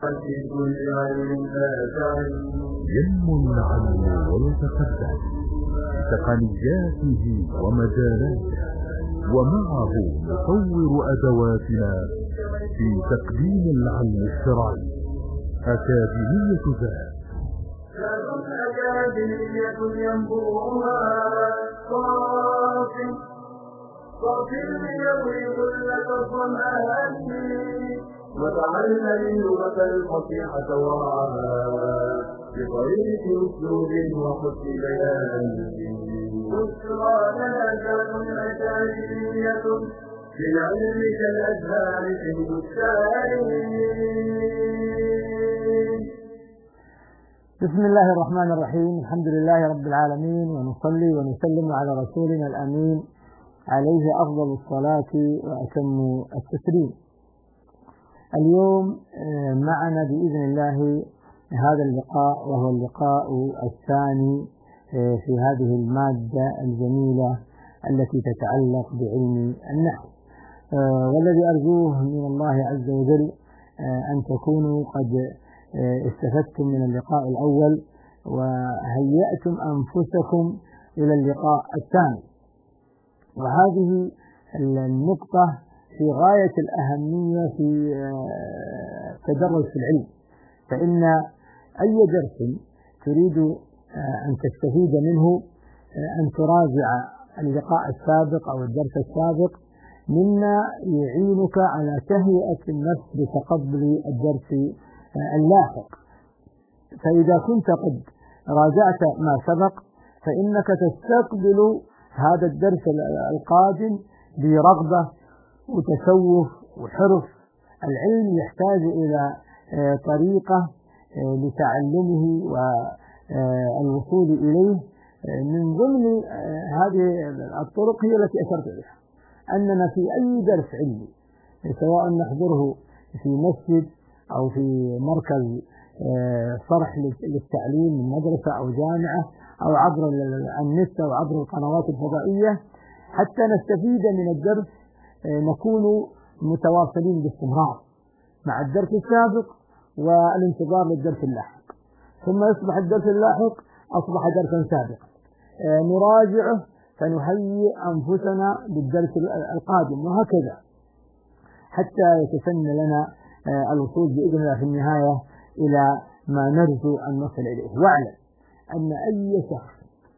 ينمو العلم ويتقدم بتقنياته ومجالاته، ومعه نطور أدواتنا في تقديم العلم الشرعي. أكاديمية ذات أكاديمية ينبوها صافي ليروي كل الظمآن، وتعلم اللغة الفصيحة وراها بطريق أسلوب وحسن بيان. بشرى لنا أكاديمية بالعلم كالأزهار في البستان. بسم الله الرحمن الرحيم. الحمد لله رب العالمين، ونصلي ونسلم على رسولنا الأمين عليه أفضل الصلاة وأتم التسليم. اليوم معنا بإذن الله هذا اللقاء، وهو اللقاء الثاني في هذه المادة الجميلة التي تتعلق بعلم النحو، والذي أرجوه من الله عز وجل أن تكونوا قد استفدتم من اللقاء الأول وهيأتم أنفسكم إلى اللقاء الثاني. وهذه النقطة في غاية الأهمية في التدرج في العلم، فإن أي درس تريد أن تستفيد منه أن تراجع اللقاء السابق أو الدرس السابق، مما يعينك على تهيئة النفس لتقبل الدرس اللاحق. فإذا كنت قد راجعت ما سبق فإنك تستقبل هذا الدرس القادم برغبة وتشوف وحرص. العلم يحتاج إلى طريقة لتعلمه والوصول إليه. من ضمن هذه الطرق هي التي أشرت إليها، أننا في أي درس علمي سواء نحضره في مسجد أو في مركز صرح للتعليم من مدرسة أو جامعة أو عبر النت أو عبر القنوات الفضائية، حتى نستفيد من الدرس نكون متواصلين باستمرار مع الدرس السابق والانتظار للدرس اللاحق، ثم يصبح الدرس اللاحق أصبح درسا سابقا نراجعه فنهيئ أنفسنا للدرس القادم، وهكذا حتى يتسنى لنا الوصول بإذن الله في النهاية إلى ما نرجو أن نصل إليه. واعلم أن أي شخص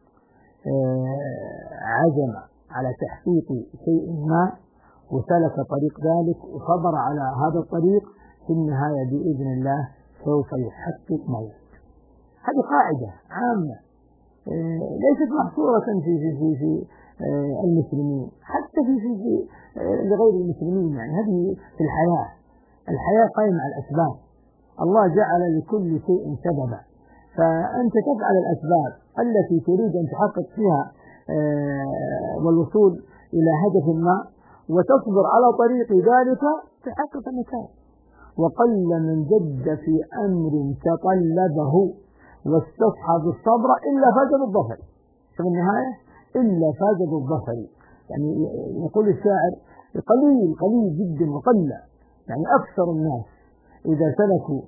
عزم على تحقيق شيء ما وسلك طريق ذلك وصبر على هذا الطريق، في النهاية بإذن الله سوف يحقق ما يريد. هذه قاعدة عامة ليست محصورة في المسلمين، حتى في لغير المسلمين. يعني هذه في الحياة قائمة على الأسباب. الله جعل لكل شيء سببا، فأنت تفعل الأسباب التي تريد أن تحقق فيها والوصول إلى هدف ما، وتصبر على طريق ذلك تحقق النتائج. وقل من جد في أمر تطلبه واستصحب الصبر إلا فاز بالظفر. في النهاية إلا فاز بالظفر. يعني يقول الشاعر قليل جدا وقل، يعني أكثر الناس إذا سلكوا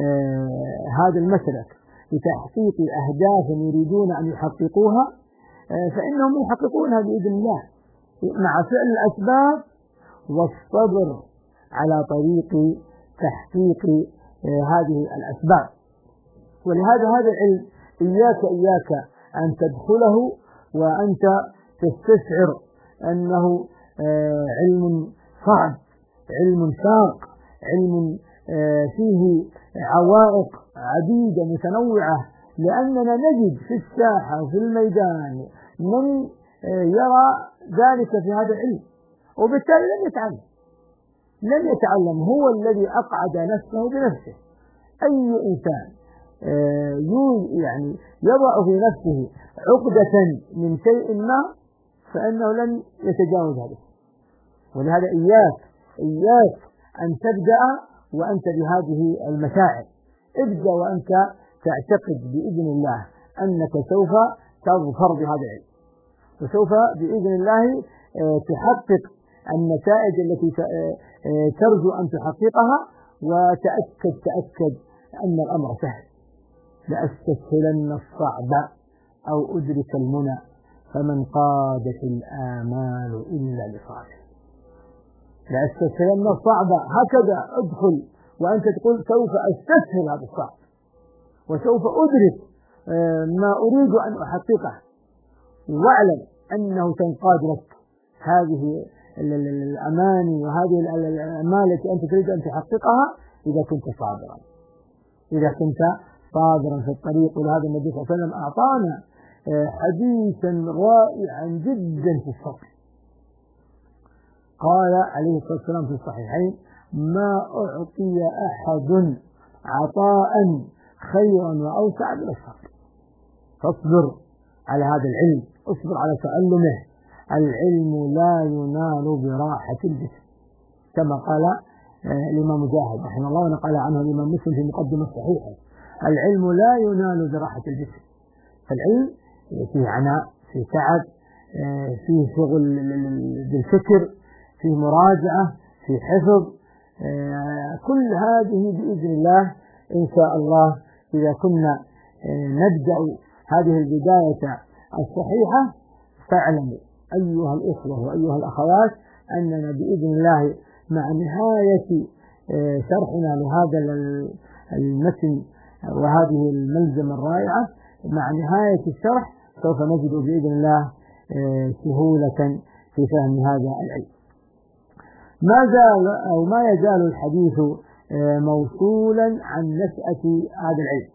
هذا المسلك لتحقيق أهداف يريدون أن يحققوها فإنهم يحققونها بإذن الله مع فعل الأسباب والصبر على طريق تحقيق هذه الأسباب. ولهذا هذا العلم إياك أن تدخله وأنت تستشعر أنه علم صعب، علم شاق، علم فيه عوائق عديدة متنوعة، لأننا نجد في الساحة وفي الميدان من يرى ذلك في هذا العلم، وبالتالي لم يتعلم هو الذي أقعد نفسه بنفسه. أي إنسان يعني يضع في نفسه عقدة من شيء ما فإنه لن يتجاوز هذا. ولهذا إياك أن تبدأ وأنت بهذه المشاعر. ابدأ وأنت تعتقد بإذن الله أنك سوف تظفر بهذا العلم، وسوف بإذن الله تحقق النتائج التي ترجو أن تحققها، تأكد أن الأمر سهل. لأستسهلن الصعب أو أدرك المنى فمن قادت الآمال إلا لصالح. لأستسهلن الصعب، هكذا ادخل وأنت تقول سوف أستسهل هذا الصعب وسوف أدرك ما أريد أن أحققه، واعلم أنه تنقاد لك هذه الأماني وهذه الأمال التي أنت تريد أن تحققها إذا كنت صابرا، إذا كنت صابرا في الطريق. ولهذا النبي صلى الله عليه وسلم أعطانا حديثا رائعا جدا في الصبر. قال عليه الصلاة والسلام في الصحيحين: ما أعطي أحد عطاء خيرا وأوسع من الصبر. فاصبر على هذا العلم، اصبر على تعلمه. العلم لا ينال براحة الجسم، كما قال الإمام مجاهد رحمه الله، ونقل عنه الإمام مسلم في مقدمة صحيحة: العلم لا ينال براحة الجسم. فالعلم فيه عناء، فيه تعب، فيه شغل بالفكر، فيه مراجعة، فيه حفظ. كل هذه بإذن الله إن شاء الله إذا كنا نبدأ هذه البداية الصحيحة، فاعلموا أيها الإخوة وأيها الأخوات أننا بإذن الله مع نهاية شرحنا لهذا المتن وهذه الملزمة الرائعة، مع نهاية الشرح سوف نجد بإذن الله سهولة في فهم هذا العلم. ما يزال الحديث موصولا عن نشأة هذا العلم.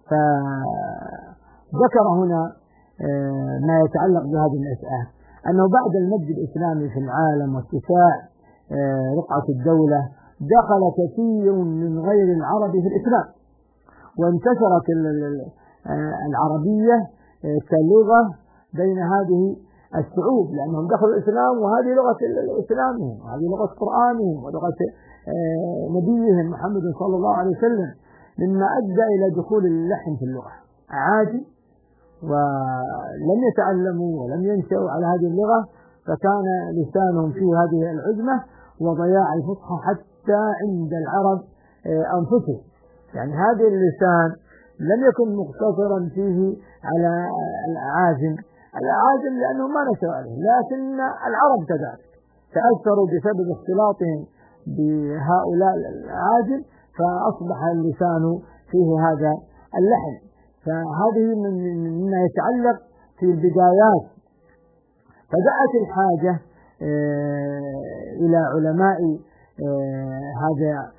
فذكر هنا ما يتعلق بهذه النشأة، أنه بعد المجد الإسلامي في العالم واتساع رقعة الدولة دخل كثير من غير العرب في الإسلام، وانتشرت العربية كلغة بين هذه الشعوب، لأنهم دخلوا الإسلام وهذه لغة إسلامهم وهذه لغة قرآنهم ولغة نبيهم محمد صلى الله عليه وسلم، مما أدى إلى دخول اللحن في اللغة. عادي ولم يتعلموا ولم ينشأوا على هذه اللغة، فكان لسانهم في هذه العجمة وضياع الفصحى حتى عند العرب أنفسهم. يعني هذا اللسان لم يكن مقتصرا فيه على الأعاجم لأنهم ما نشأوا عليه، لكن العرب كذلك تأثروا بسبب اختلاطهم بهؤلاء الأعاجم، فأصبح اللسان فيه هذا اللحن. فهذه مما يتعلق في البدايات. فدعت الحاجة إلى علماء هذا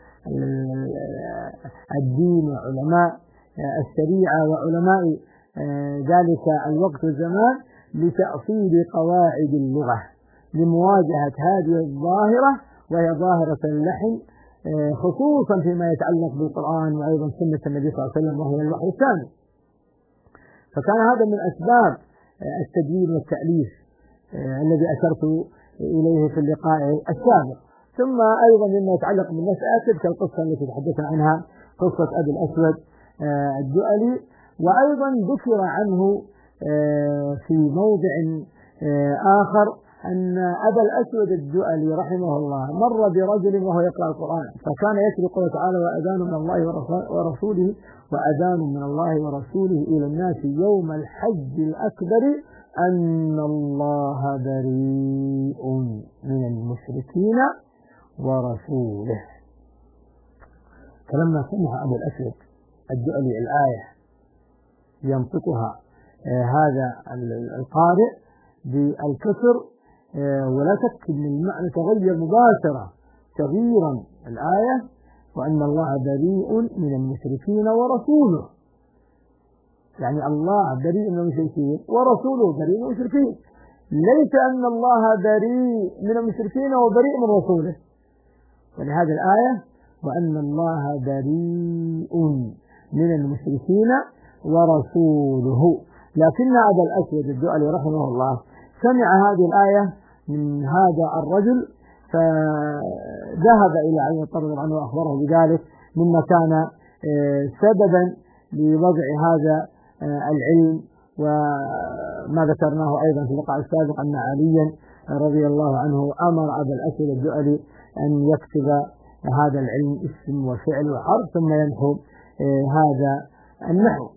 الدين وعلماء الشريعة وعلماء ذلك الوقت والزمان لتأصيل قواعد اللغة لمواجهة هذه الظاهرة، وهي ظاهرة اللحن، خصوصا فيما يتعلق بالقرآن وأيضا سنة النبي صلى الله عليه وسلم وهي الوحي الثاني. فكان هذا من أسباب التدوين والتأليف الذي أشرت إليه في اللقاء السابق. ثم أيضا مما يتعلق بالنشأة تلك القصة التي تحدثنا عنها، قصة أبي الأسود الدؤلي. وأيضا ذكر عنه في موضع آخر أن أبا الأسود الدؤلي رحمه الله مر برجل وهو يقرأ القرآن، فكان يتلو قوله تعالى: وأذان من الله ورسوله وأذان من الله ورسوله إلى الناس يوم الحج الأكبر أن الله بريء من المشركين ورسوله. فلما سمع أبو الأسود الدؤلي الآية ينطقها هذا القارئ بالكسر، ولا شك أن المعنى تغير مباشرة تغييرا الآية: وأن الله بريء من المشركين ورسوله. يعني الله بريء من المشركين ورسوله بريء من المشركين، ليس أن الله بريء من المشركين وبريء من رسوله. ولهذه الآية: وأن الله بريء من المشركين ورسوله. لكن أبا الأسود الدؤلي رحمه الله سمع هذه الآية من هذا الرجل، فذهب إلى علي رضي عنه وأخبره بذلك، مما كان سببا لوضع هذا العلم. وما ذكرناه أيضا في اللقاء السابق أن عليا رضي الله عنه أمر أبا الأسود الدؤلي أن يكتب هذا العلم اسم وفعل وحرف ثم ينحو هذا النحو.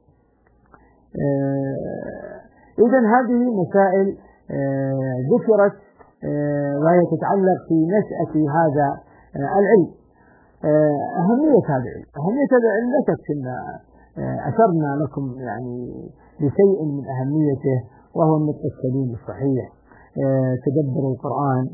إذن هذه مسائل ذكرت وهي تتعلق في نشأة هذا العلم. أهمية هذا العلم لا تكفينا، أشرنا لكم يعني لشيء من أهميته، وهو النطق السليم الصحيح، تدبر القرآن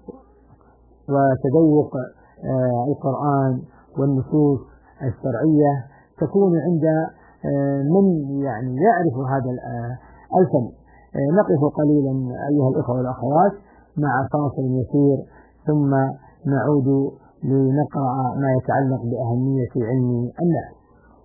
وتذوق القرآن والنصوص الشرعية تكون عند من يعني يعرف هذا الفن. نقف قليلا أيها الأخوة والأخوات مع فاصل يسير، ثم نعود لنقرأ ما يتعلق بأهمية علم النحو.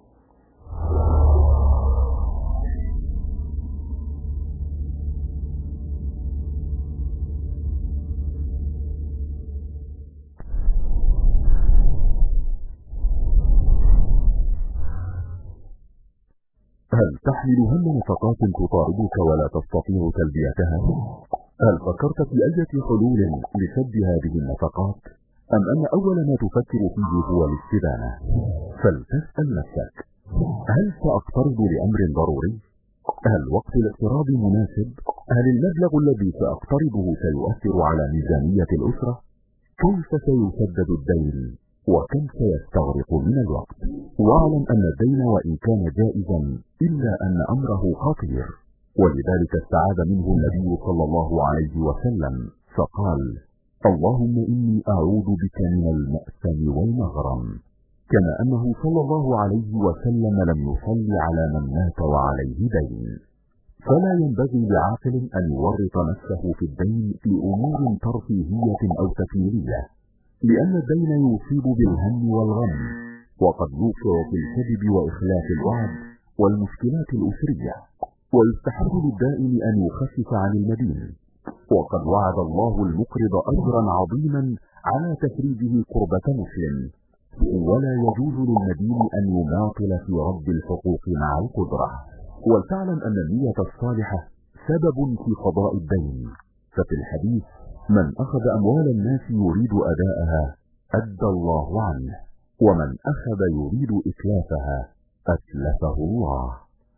هل تحمل هم نفقات تطاردك ولا تستطيع تلبيتها؟ هل فكرت في أي حلول لسد هذه النفقات؟ أم أن أول ما تفكر فيه هو الاستدانة؟ فلتسأل نفسك: هل سأقترض لأمر ضروري؟ هل وقت الاقتراض مناسب؟ هل المبلغ الذي سأقترضه سيؤثر على ميزانية الأسرة؟ كيف سيسدد الدين؟ وكم سيستغرق من الوقت؟ واعلم أن الدين وإن كان جائزا إلا أن أمره خطير، ولذلك استعاذ منه النبي صلى الله عليه وسلم فقال: اللهم إني أعوذ بك من المأثم والمغرم. كما أنه صلى الله عليه وسلم لم يصلي على من مات وعليه دين. فلا ينبغي لعاقل أن يورط نفسه في الدين في أمور ترفيهية أو تكميلية، لأن الدين يصيب بالهم والغم، وقد يوقع في الكذب وإخلاف الوعد والمشكلات الأسرية، ويستحب للدائن أن يخفف عن المدين، وقد وعد الله المقرض أجرا عظيما على تفريجه كربة مسلم، ولا يجوز للمدين أن يماطل في رد الحقوق مع القدرة. ولتعلم أن النية الصالحة سبب في قضاء الدين، ففي الحديث: من أخذ أموال الناس يريد أداءها أدى الله عنه، ومن أخذ يريد إتلافها أتلفه الله.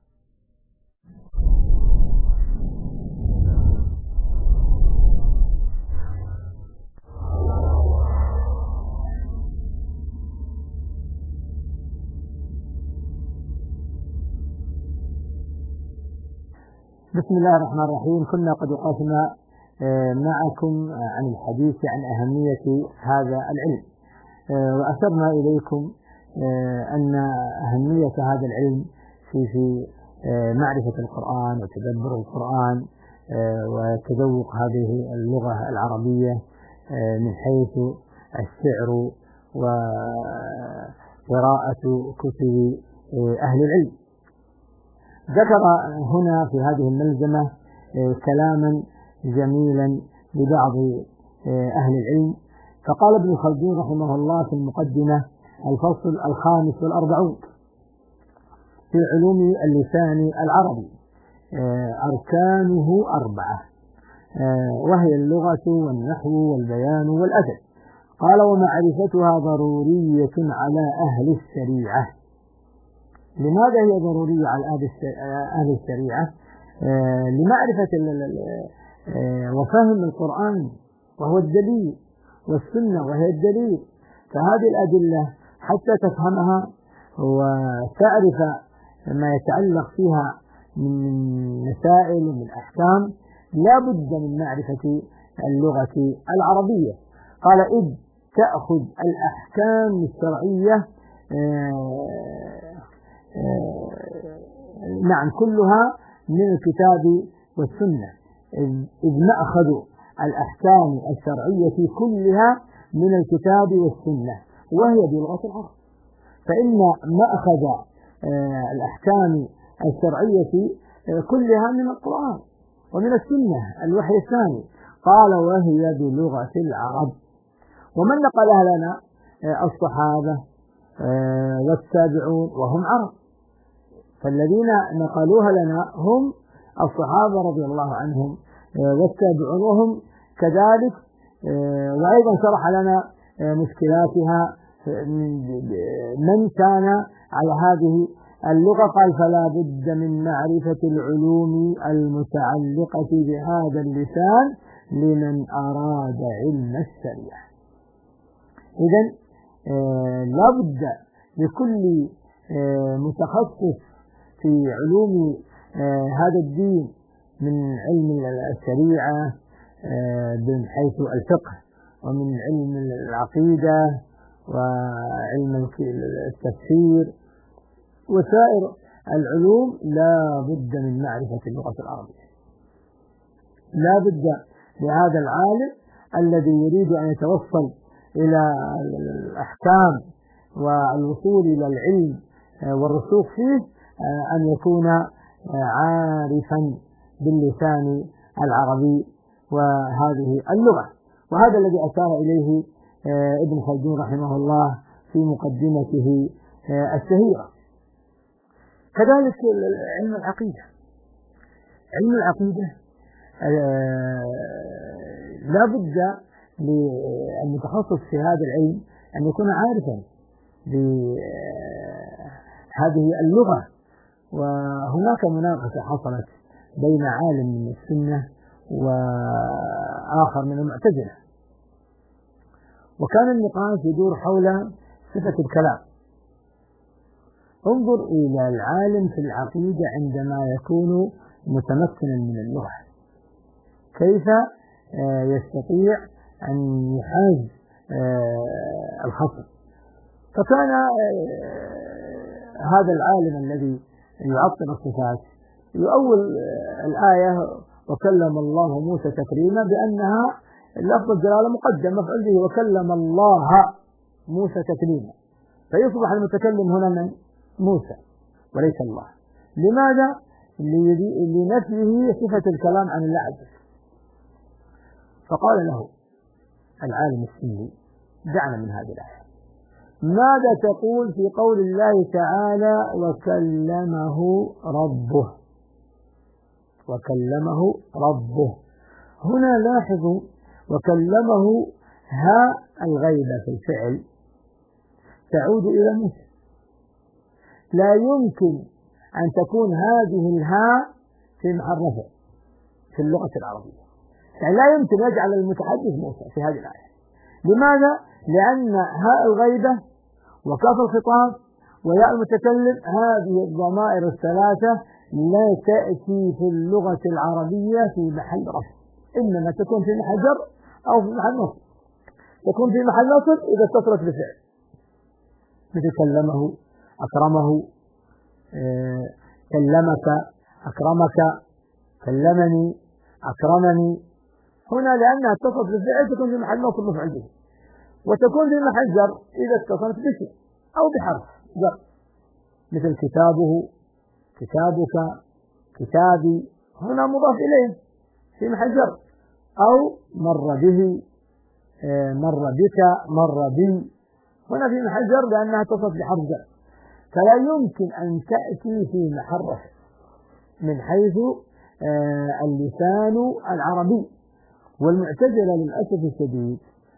بسم الله الرحمن الرحيم. كنا قد وقفنا معكم عن الحديث عن أهمية هذا العلم، وأشرنا إليكم أن أهمية هذا العلم في معرفة القرآن وتدبر القرآن وتذوق هذه اللغة العربية من حيث الشعر وقراءة كتب أهل العلم. ذكر هنا في هذه الملزمة كلاما جميلا لبعض أهل العلم، فقال ابن خلدون رحمه الله في المقدمة: الفصل 45 في علوم اللسان العربي، أركانه 4، وهي اللغة والنحو والبيان والأدب. قال: ومعرفتها ضرورية على أهل الشريعة. لماذا هي ضرورية على أهل الشريعة؟ لمعرفة وفهم القرآن وهو الدليل، والسنة وهي الدليل، فهذه الأدلة حتى تفهمها وتعرف ما يتعلق فيها من مسائل ومن أحكام لا بد من معرفة اللغة العربية. قال: إذ تأخذ الأحكام الشرعية نعم كلها من الكتاب والسنة، إذ مأخذ الأحكام الشرعية كلها من الكتاب والسنة وهي بلغة العرب، فإن مأخذ الأحكام الشرعية كلها من القرآن ومن السنة الوحي الثاني. قال: وهي بلغة العرب. ومن نقلها لنا؟ الصحابة والتابعون وهم عرب، فالذين نقلوها لنا هم الصحابة رضي الله عنهم والتابعون وهم كذلك. وأيضا شرح لنا مشكلاتها من كان على هذه اللغة. قال فلا بد من معرفة العلوم المتعلقة بهذا اللسان لمن أراد علم الشريعة. إذن لا بد لكل متخصص في علوم هذا الدين من علم الشريعة من حيث الفقه، ومن علم العقيدة، وعلم التفسير، وسائر العلوم، لا بد من معرفة اللغة العربية. لا بد لهذا العالم الذي يريد أن يتوصل إلى الأحكام والوصول إلى العلم والرسوخ فيه أن يكون عارفا باللسان العربي وهذه اللغة. وهذا الذي أشار إليه ابن خلدون رحمه الله في مقدمته الشهيرة. كذلك علم العقيدة. علم العقيدة لا بد للمتخصص في هذا العلم أن يكون عارفا بهذه اللغة. وهناك مناقشة حصلت بين عالم من السنة وآخر من المعتزلة، وكان النقاش يدور حول صفة الكلام. انظر إلى العالم في العقيدة عندما يكون متمكنا من اللغة كيف يستطيع أن يحاز الخصم. فكان هذا العالم الذي يعطل الصفات يؤول الآية وكلم الله موسى تكريما بأنها لفظ الجلالة مقدم مفعول به، وكلم الله موسى تكليما، فيصبح المتكلم هنا من موسى وليس الله. لماذا؟ لنفيه صفة الكلام عن الله عز وجل. فقال له العالم السني دعنا من هذه الآية، ماذا تقول في قول الله تعالى وكلمه ربه؟ وكلمه ربه هنا لاحظوا وكلمه ها الغيبة في الفعل تعود إلى موسى. لا يمكن أن تكون هذه الهاء في محل رفع في اللغة العربية، يعني لا يمكن يجعل المتحدث موسى في هذه الآية. لماذا؟ لأن هاء الغيبة وكاف الخطاب وياء المتكلم هذه الضمائر الثلاثة لا تأتي في اللغة العربية في محل رفع، إنما تكون في محل جر أو في محل نصب. تكون في محل نصب إذا اتصلت بفعل، مثل كلمه، أكرمه، كلمك، أكرمك، كلمني، أكرمني. هنا لأنها اتصلت بالفعل تكون في محل نصب مفعول به، وتكون في محل جر إذا اتصلت بشيء أو بحرف جر، مثل كتابه، كتابك، كتابي، هنا مضاف إليه في محل جر، أو مر به، مر بك، مر بي، هنا في محل جر لأنها اتصلت بحرف جر. فلا يمكن أن تأتي في محل رفع من حيث اللسان العربي. والمعتزلة للأسف الشديد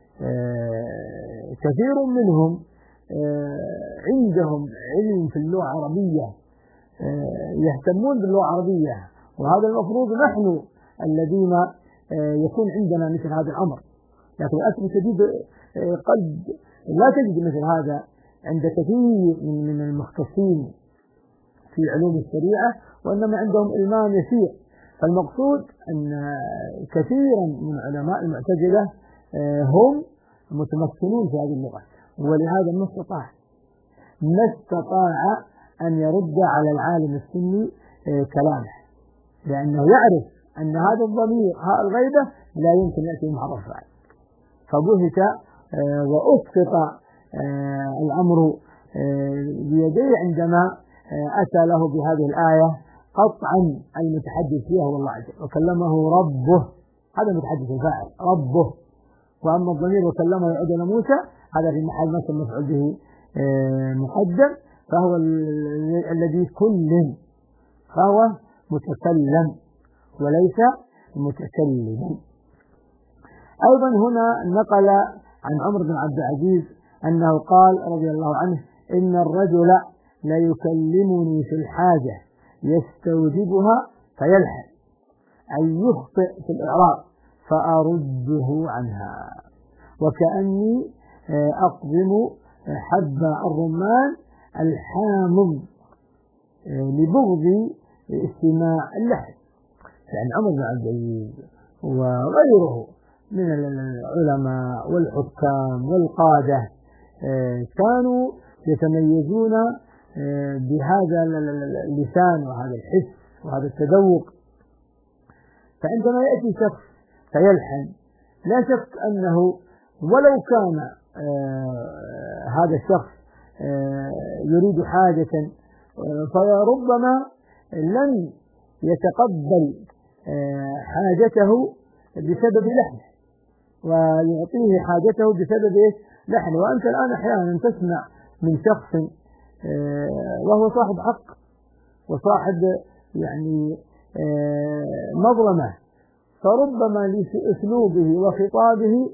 كثير منهم عندهم علم في اللغة العربية، يهتمون باللغة العربية، وهذا المفروض نحن الذين يكون عندنا مثل هذا الأمر. لكن للأسف الشديد قد لا تجد مثل هذا عند كثير من المختصين في علوم الشريعة، وإنما عندهم إلمام يسير. فالمقصود أن كثيرا من علماء المعتزلة هم متمكنون في هذه اللغة، ولهذا ما استطاع أن يرد على العالم السني كلامه، لأنه يعرف أن هذا الضمير هاء الغيبة لا يمكن يأتي مع الرفع. فبهت وأسقط الأمر بيديه عندما أتى له بهذه الآية قطعا المتحدث فيها هو الله عز وجل. وكلمه ربه، هذا المتحدث الفاعل ربه. وأما الضمير وكلمه يعود إلى موسى هذا في محل نصب مفعول به مقدم، فهو الذي كلم، فهو متكلم وليس متكلما. أيضا هنا نقل عن عمر بن عبد العزيز أنه قال رضي الله عنه: إن الرجل ليكلمني في الحاجة يستوجبها فيلحن، أي يخطئ في الإعراب فأرده عنها، وكأني أقضم حب الرمان الحامض لبغض استماع اللحن. يعني عمر بن عبد العزيز وغيره من العلماء والحكام والقادة كانوا يتميزون بهذا اللسان وهذا الحس وهذا التذوق. فعندما يأتي شخص فيلحن لا شك أنه ولو كان هذا الشخص يريد حاجة فربما لن يتقبل حاجته بسبب لحنه ويعطيه حاجته بسبب لحنه. وأنت الآن أحيانا تسمع من شخص وهو صاحب حق وصاحب يعني مظلمة، فربما لأسلوبه وخطابه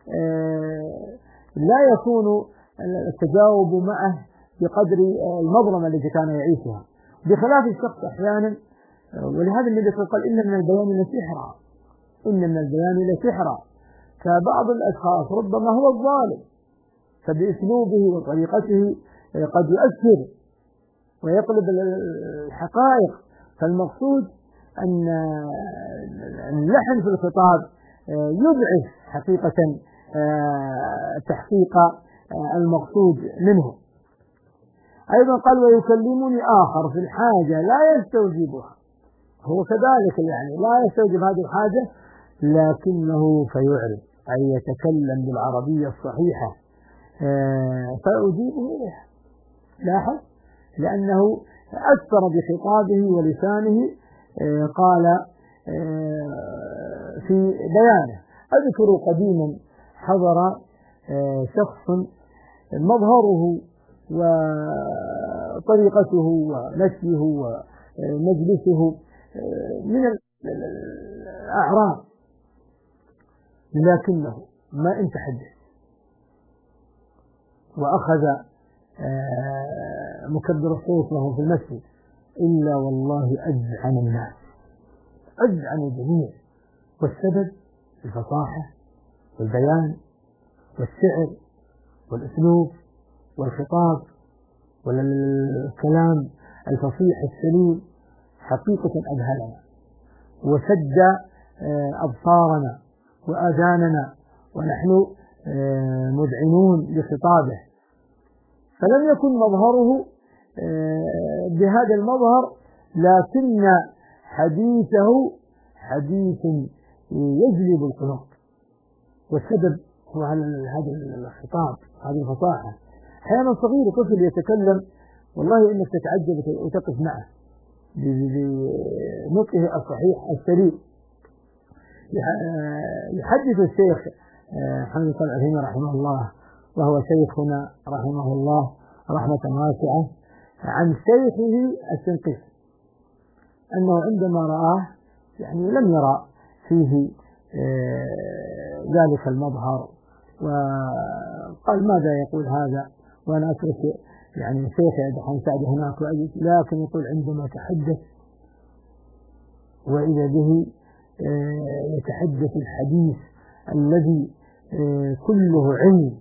لا يكون التجاوب معه بقدر المظلمة التي كان يعيشها، بخلاف الشخص أحيانا. ولهذا النبي صلى الله عليه وسلم قال: إن من البيان لسحرا، إن من البيان لسحرا. فبعض الأشخاص ربما هو الظالم، فبأسلوبه وطريقته قد يؤثر ويقلب الحقائق. فالمقصود أن اللحن في الخطاب يضعف حقيقة تحقيق المقصود منه. أيضا قال: ويكلمني آخر في الحاجة لا يستوجبها، هو كذلك يعني لا يستوجب هذه الحاجة لكنه فيعرض، أي يتكلم بالعربية الصحيحة فأجيبه إليها. لاحظ، لأنه أثر بخطابه ولسانه. قال في بيانه: أذكر قديما حضر شخص مظهره وطريقته ومشيه ومجلسه من الأعراب، لكنه ما إن تحدث وأخذ مكبر الصوت له في المسجد إلا والله أذعن الناس، أذعن الجميع. والسبب الفصاحة والبيان والشعر والأسلوب والخطاب والكلام الفصيح السليم حقيقة أذهلنا وسد أبصارنا وآذاننا ونحن مذعنون لخطابه. فلم يكن مظهره بهذا المظهر، لكن حديثه حديث يجلب القلوب. والسبب هو هذا الخطاب، هذه الفصاحة. أحيانا صغير طفل يتكلم والله إنك تتعجب وتقف معه بنطقه الصحيح السليم. يحدث الشيخ محمد بن عثيمين رحمه الله، وهو شيخنا رحمه الله رحمة واسعة، عن شيخه الشنقيطي أنه عندما رآه يعني لم يرى فيه ذلك المظهر، وقال: ماذا يقول هذا وأنا أترك يعني شيخي عبد الحميد سعد هناك وأجد. لكن يقول: عندما تحدث وإذا به يتحدث الحديث الذي كله علم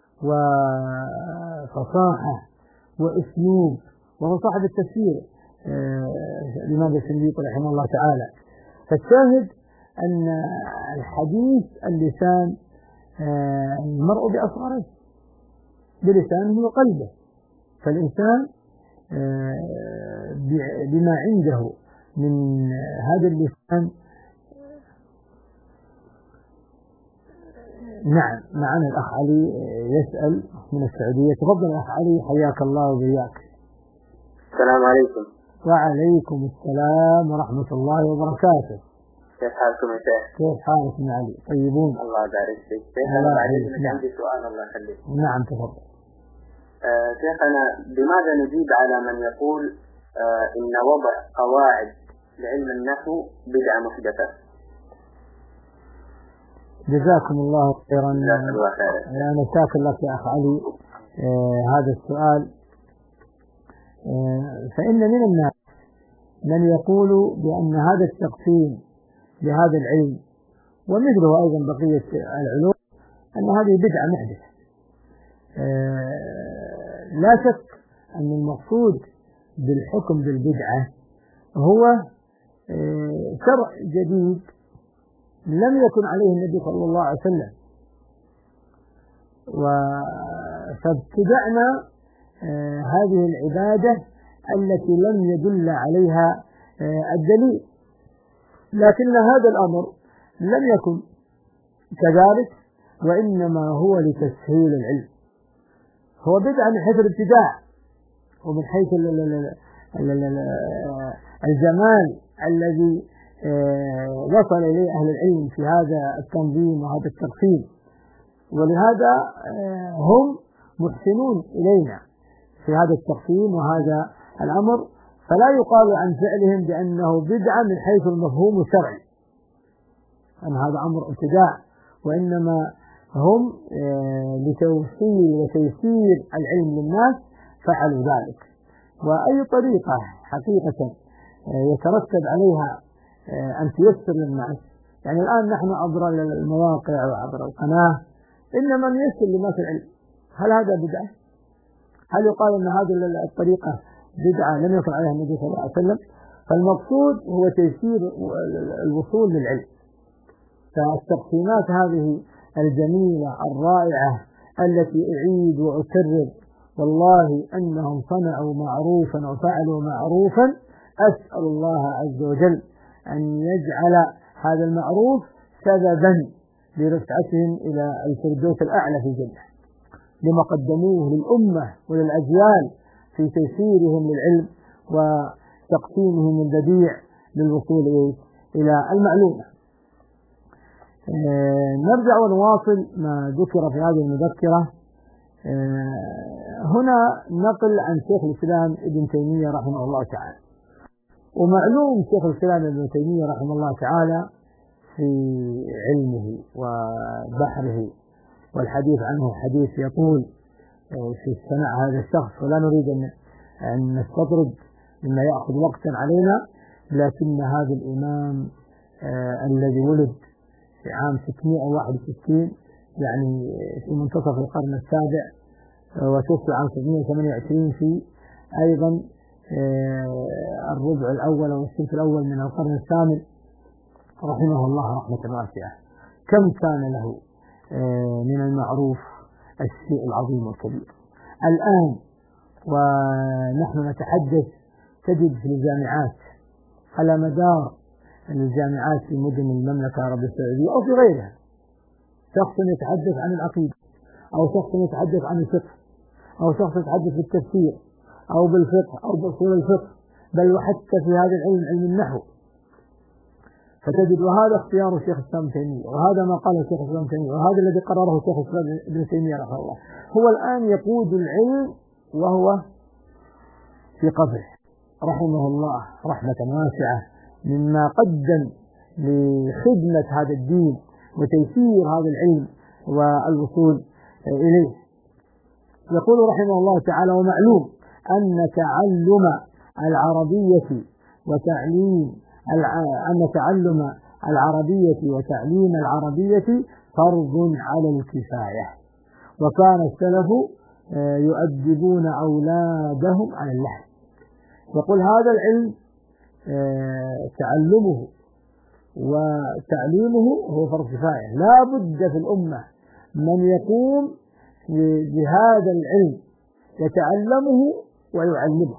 وفصاحة وأسلوب، وهو صاحب التفسير الإمام الشنقيطي رحمه الله تعالى. فالشاهد أن الحديث اللسان المرء بأصغره بلسانه وقلبه، فالإنسان بما عنده من هذا اللسان. نعم، معنا الأخ علي يسأل من السعودية. تفضل الأخ علي، حياك الله وبياك. السلام عليكم. وعليكم السلام ورحمة الله وبركاته. كيف حالكم يا شيخ؟ كيف حالك يا علي؟ طيبون؟ الله يبارك فيك. شيخ أنا بعد إذنك عندي سؤال، الله يخليك. نعم تفضل. شيخنا، بماذا نجيب على من يقول إن وضع قواعد لعلم النحو بدعة محدثة؟ جزاكم الله خيرا. أنا شاكر لك يا أخ علي هذا السؤال. فإن من الناس من يقول بأن هذا التقسيم لهذا العلم ومثله أيضا بقية العلوم أن هذه بدعة محدثة. لا شك أن المقصود بالحكم بالبدعة هو شرع جديد لم يكن عليه النبي صلى الله عليه وسلم، فابتدعنا هذه العبادة التي لم يدل عليها الدليل، لكن هذا الأمر لم يكن كذلك، وإنما هو لتسهيل العلم. هو بدعة من حيث الابتداع ومن حيث الجمال الذي وصل إليه أهل العلم في هذا التنظيم وهذا التقسيم، ولهذا هم محسنون إلينا في هذا التقسيم وهذا الأمر، فلا يقال عن فعلهم بأنه بدعة من حيث المفهوم الشرعي أن هذا أمر ابتداع، وإنما هم لتوصيل وتيسير العلم للناس فعلوا ذلك. وأي طريقة حقيقة يترتب عليها أن تيسر للناس، يعني الآن نحن عبر المواقع وعبر القناة إنما نيسر للناس العلم، هل هذا بدعة؟ هل يقال أن هذه الطريقة بدعة لم يكن عليها النبي صلى الله عليه وسلم؟ فالمقصود هو تيسير الوصول للعلم. فالتقسيمات هذه الجميلة الرائعة التي أعيد وأكرر والله أنهم صنعوا معروفا وفعلوا معروفا، أسأل الله عز وجل أن يجعل هذا المعروف سببا لرفعتهم إلى الفردوس الأعلى في الجنة لما قدموه للأمة وللأجيال في تيسيرهم للعلم وتقسيمهم البديع للوصول إلى المعلومة. نرجع ونواصل ما ذكر في هذه المذكرة. هنا نقل عن شيخ الإسلام ابن تيمية رحمه الله تعالى، ومعلوم شيخ الإسلام ابن تيمية رحمه الله تعالى في علمه وبحره، والحديث عنه حديث يطول في السماع هذا الشخص، ولا نريد أن نستطرد مما يأخذ وقتا علينا، لكن هذا الإمام الذي ولد في عام 661 يعني في منتصف القرن السابع، وتوفي عام 728 في أيضا الربع الأول أو الثلث الأول من القرن الثامن، رحمه الله رحمة واسعة. كم كان له من المعروف الشيء العظيم والكبير. الآن ونحن نتحدث تجد في الجامعات على مدار الجامعات في مدن المملكة العربية السعودية أو في غيرها شخص يتحدث عن العقيدة، أو شخص يتحدث عن الفقه، أو شخص يتحدث بالتفسير أو بالفقه أو بأصول الفقه، بل وحتى في هذا العلم علم النحو. فتجد وهذا اختيار الشيخ الإسلام تيمية، وهذا ما قاله الشيخ الإسلام تيمية، وهذا الذي قرره الشيخ الإسلام ابن تيمية رحمه الله. هو الآن يقود العلم وهو في قبره رحمه الله رحمة واسعة، مما قدم لخدمة هذا الدين وتيسير هذا العلم والوصول إليه. يقول رحمه الله تعالى: ومعلوم أن تعلم العربية وتعليم العربية فرض على الكفاية، وكان السلف يؤدبون أولادهم على اللحن. يقول هذا العلم تعلمه وتعليمه هو فرض كفاية، لا بد في الأمة من يقوم بهذا العلم يتعلمه ويعلمه،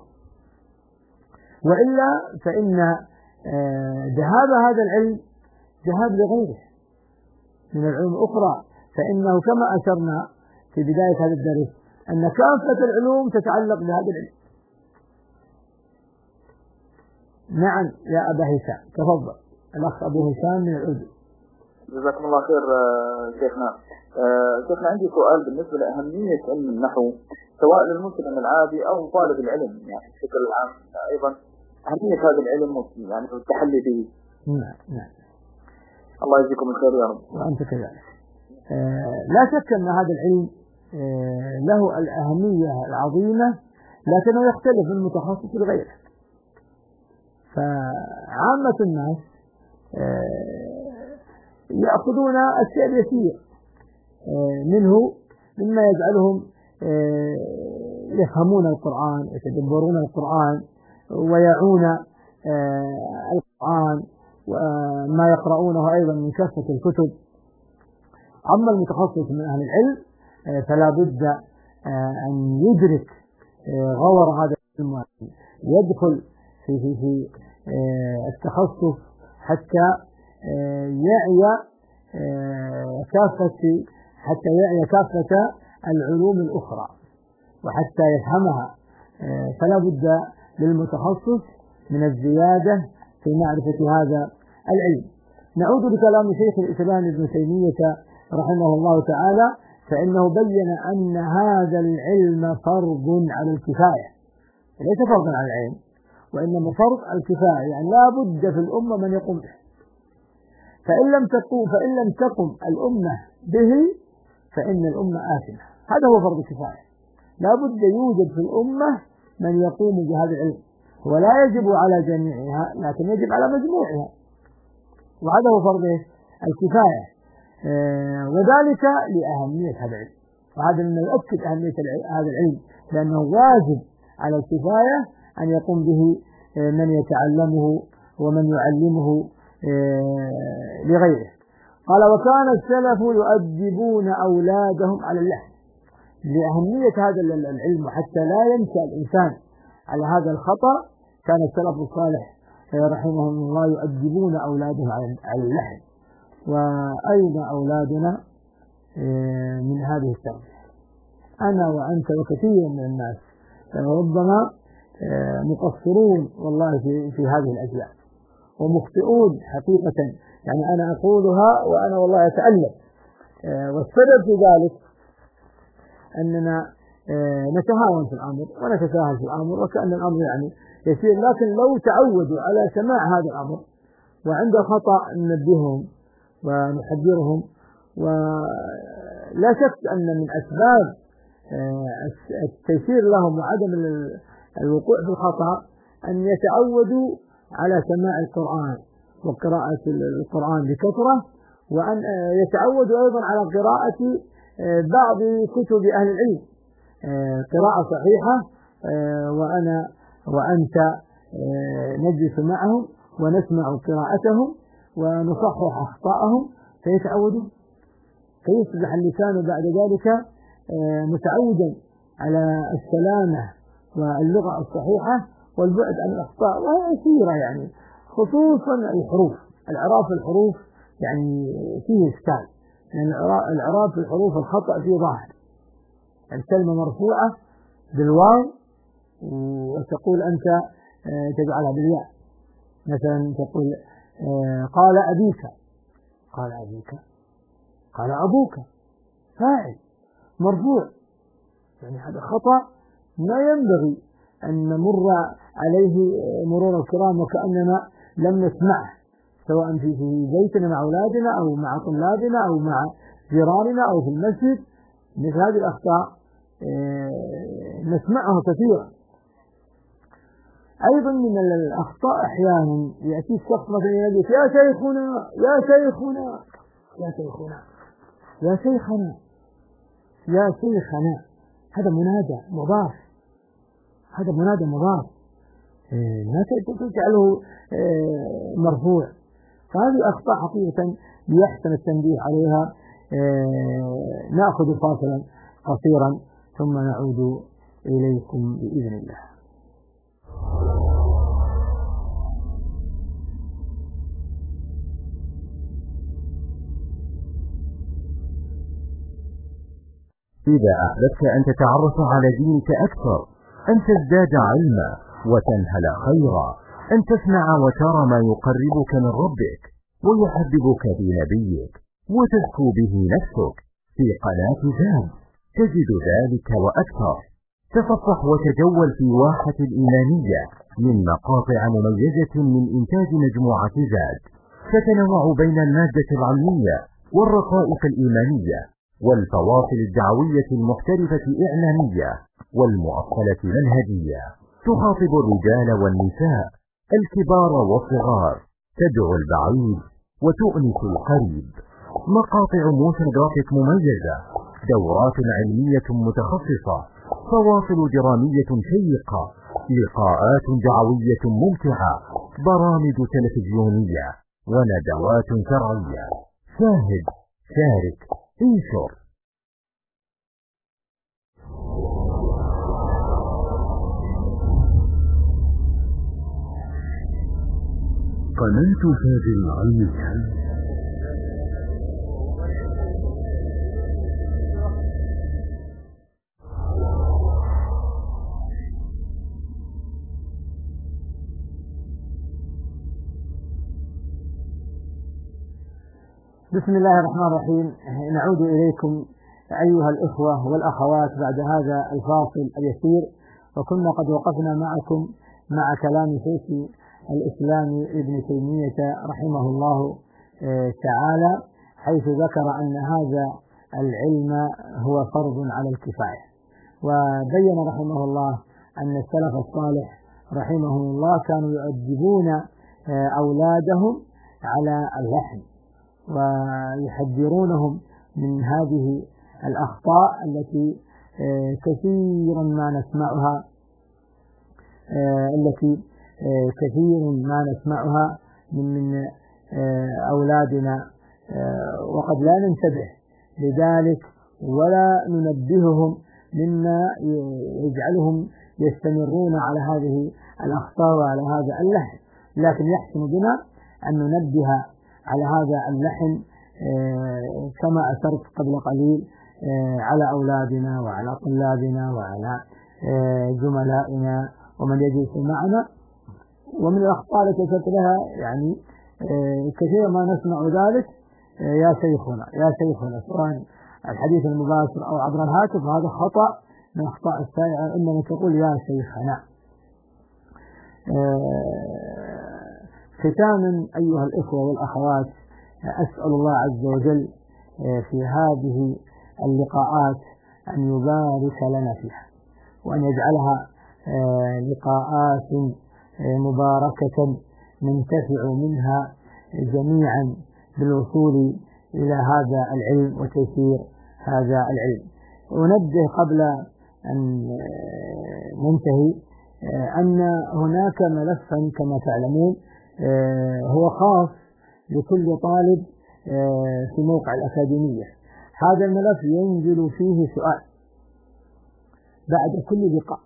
وإلا فإن ذهاب هذا العلم ذهاب لغيره من العلوم الأخرى. فإنه كما أشرنا في بداية هذا الدرس أن كافة العلوم تتعلق بهذا العلم. نعم يا أبا هشام، تفضل الأخ أبو هشام من الأردن. جزاكم الله خير شيخنا. شيخنا عندي سؤال بالنسبة لأهمية علم النحو سواء للمسلم العادي أو طالب العلم يعني بشكل عام، أيضا أهمية هذا العلم يعني التحلي به. نعم. الله يجزيكم الخير يا رب. وأنت كذلك. لا شك أن هذا العلم له الأهمية العظيمة، لكنه يختلف من متخصص لغيره. فعامة الناس يأخذون الشيء اليسير منه مما يجعلهم يفهمون القرآن، يتدبرون القرآن، ويعون القرآن وما يقرؤونه أيضا من كافة الكتب. أما المتخصص من أهل العلم فلا بد أن يدرك غور هذا العلم، يدخل في التخصص حتى يعي كافة العلوم الأخرى وحتى يفهمها. فلا بد للمتخصص من الزيادة في معرفة هذا العلم. نعود لكلام شيخ الإسلام ابن تيمية رحمه الله تعالى، فإنه بين أن هذا العلم فرض على الكفاية، ليس فرضا على العين، وإنما فرض على الكفاية، يعني لا بد في الأمة من يقوم به. فإن لم تقم الأمة به فإن الأمة آثمة. هذا هو فرض الكفاية. لا بد يوجد في الأمة من يقوم بهذا العلم، ولا يجب على جميعها لكن يجب على مجموعها، وهذا هو فرض الكفاية. وذلك لأهمية هذا العلم، وهذا مما يؤكد أهمية هذا العلم، لأنه واجب على الكفاية أن يقوم به من يتعلمه ومن يعلمه لغيره. قال: وكان السلف يؤدبون أولادهم على اللحن. لأهمية هذا العلم حتى لا ينشأ الإنسان على هذا الخطأ، كان السلف الصالح رحمهم الله يؤدبون أولادهم على اللحن. وأين أولادنا من هذه التربية؟ أنا وأنت وكثير من الناس ربما مقصرون والله في هذه الأجزاء، ومخطئون حقيقة. يعني أنا أقولها وأنا والله أتألم، والسبب في ذلك أننا نتهاون في الأمر ونتساهل في الأمر وكأن الأمر يعني يسير، لكن لو تعودوا على سماع هذا الأمر وعند خطأ ننبههم ونحذرهم. ولا شك أن من أسباب التيسير لهم وعدم الوقوع في الخطأ أن يتعودوا على سماع القرآن وقراءة القرآن بكثرة، وأن يتعودوا أيضا على قراءة بعض كتب أهل العلم قراءة صحيحة، وأنا وأنت نجلس معهم ونسمع قراءتهم ونصحح أخطاءهم فيتعودوا، فيصبح اللسان بعد ذلك متعودا على السلامة واللغة الصحيحة والبعد عن الأخطاء، وهي كثيرة يعني، خصوصا الحروف. الإعراب في الحروف يعني فيه إشكال، يعني الإعراب في الحروف الخطأ فيه ظاهر. الكلمة مرفوعة بالواو وتقول أنت تجعلها بالياء، مثلا تقول قال أبيك، قال أبيك، قال أبوك، فاعل مرفوع، يعني هذا خطأ ما ينبغي أن نمر عليه مرور الكرام وكأننا لم نسمعه، سواء في بيتنا مع أولادنا أو مع طلابنا أو مع جيراننا أو في المسجد. مثل هذه الأخطاء نسمعها كثيرا. أيضا من الأخطاء أحيانا يأتي الشخص مثلا يقول يا شيخنا يا شيخنا يا شيخنا يا شيخنا يا شيخنا، هذا منادى مضاف، هذا منادى مضاف، لا تجعله مرفوع. فهذه أخطاء حقيقة يحسن التنبيه عليها. نأخذ فاصلا قصيرا ثم نعود إليكم بإذن الله. إذا أحببت أن تتعرف على دينك أكثر، أن تزداد علما وتنهل خيرا، أن تسمع وترى ما يقربك من ربك ويحببك بنبيك وتزكو به نفسك، في قناة زاد تجد ذلك وأكثر. تصفح وتجول في واحة الإيمانية من مقاطع مميزة من إنتاج مجموعة زاد، تتنوع بين المادة العلمية والرقائق الإيمانية والفواصل الدعوية المحترفة إعلامية والمؤصلة منهجية، تخاطب الرجال والنساء، الكبار والصغار، تدعو البعيد وتؤنس القريب. مقاطع موشن جرافيك مميزة، دورات علمية متخصصة، فواصل درامية شيقة، لقاءات دعوية ممتعة، برامج تلفزيونية وندوات شرعية. شاهد، شارك، انشر. قناة فاجر العلمية. بسم الله الرحمن الرحيم. نعود إليكم أيها الإخوة والأخوات بعد هذا الفاصل اليسير، وكنا قد وقفنا معكم مع كلام شيخ الإسلام ابن تيمية رحمه الله تعالى، حيث ذكر أن هذا العلم هو فرض على الكفاية، وبين رحمه الله أن السلف الصالح رحمه الله كانوا يؤدبون أولادهم على اللحن ويحذرونهم من هذه الأخطاء التي كثيرا ما نسمعها من أولادنا، وقد لا ننتبه لذلك ولا ننبههم، مما يجعلهم يستمرون على هذه الأخطاء وعلى هذا اللحن. لكن يحسن بنا أن ننبه على هذا اللحن كما أشرت قبل قليل على أولادنا وعلى طلابنا وعلى زملائنا ومن يجلس معنا. ومن الأخطاء التي أشرت لها يعني كثير ما نسمع ذلك، يا شيخنا سواء الحديث المباشر أو عبر الهاتف، وهذا خطأ من أخطاء الشائعة، إنما تقول يا شيخنا. ختاما أيها الإخوة والأخوات، أسأل الله عز وجل في هذه اللقاءات أن يبارك لنا فيها، وأن يجعلها لقاءات مباركة ننتفع منها جميعا بالوصول إلى هذا العلم وتيسير هذا العلم. أنبه قبل أن ننتهي أن هناك ملفا كما تعلمون هو خاص لكل طالب في موقع الأكاديمية. هذا الملف ينزل فيه سؤال بعد كل لقاء،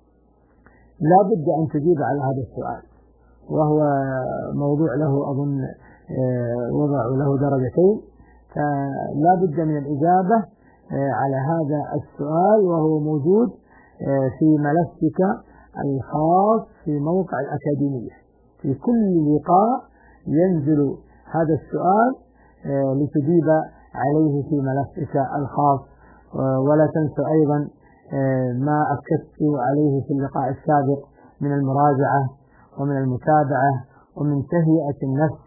لا بد أن تجيب على هذا السؤال، وهو موضوع له أظن وضع له درجتين، فلا بد من الإجابة على هذا السؤال، وهو موجود في ملفك الخاص في موقع الأكاديمية. في كل لقاء ينزل هذا السؤال لتجيب عليه في ملفك الخاص. ولا تنسوا أيضا ما أكدت عليه في اللقاء السابق من المراجعة ومن المتابعة ومن تهيئة النفس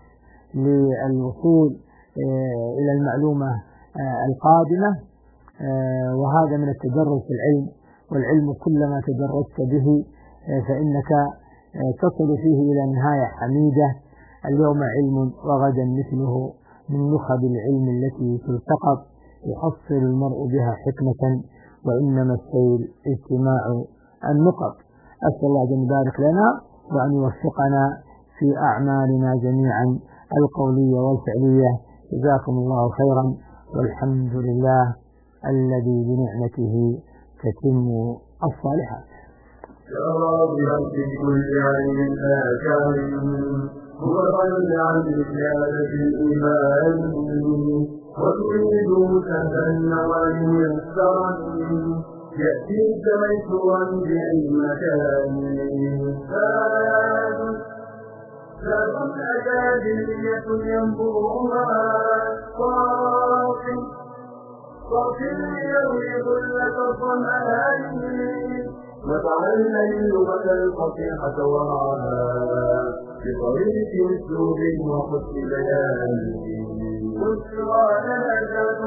للوصول إلى المعلومة القادمة، وهذا من التدرج في العلم، والعلم كلما تدرجت به فإنك تصل فيه إلى نهاية حميدة. اليوم علم وغدا مثله، من نخب العلم التي تلتقط يحصل المرء بها حكمة، وإنما السيل اجتماع النقط. أسأل الله أن يبارك لنا وأن يوفقنا في أعمالنا جميعا القولية والفعلية. جزاكم الله خيرا، والحمد لله الذي بنعمته تتم الصالحات. يا راضيا في كل علم آكام، هو غني عن زيادة الإيمان، وتريد سهلا وميسرا يأتيك ميسورا بأي مكان. ذات أكاديمية ينبوها صافي يروي ظلة الظمآن، وتعلم اللغة الفصيحة ورعاها بطريق أسلوب وحسن بيان. بشرى لنا ذات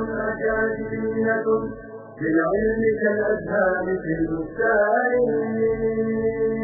أكاديمية بالعلم كالأزهار في البستان.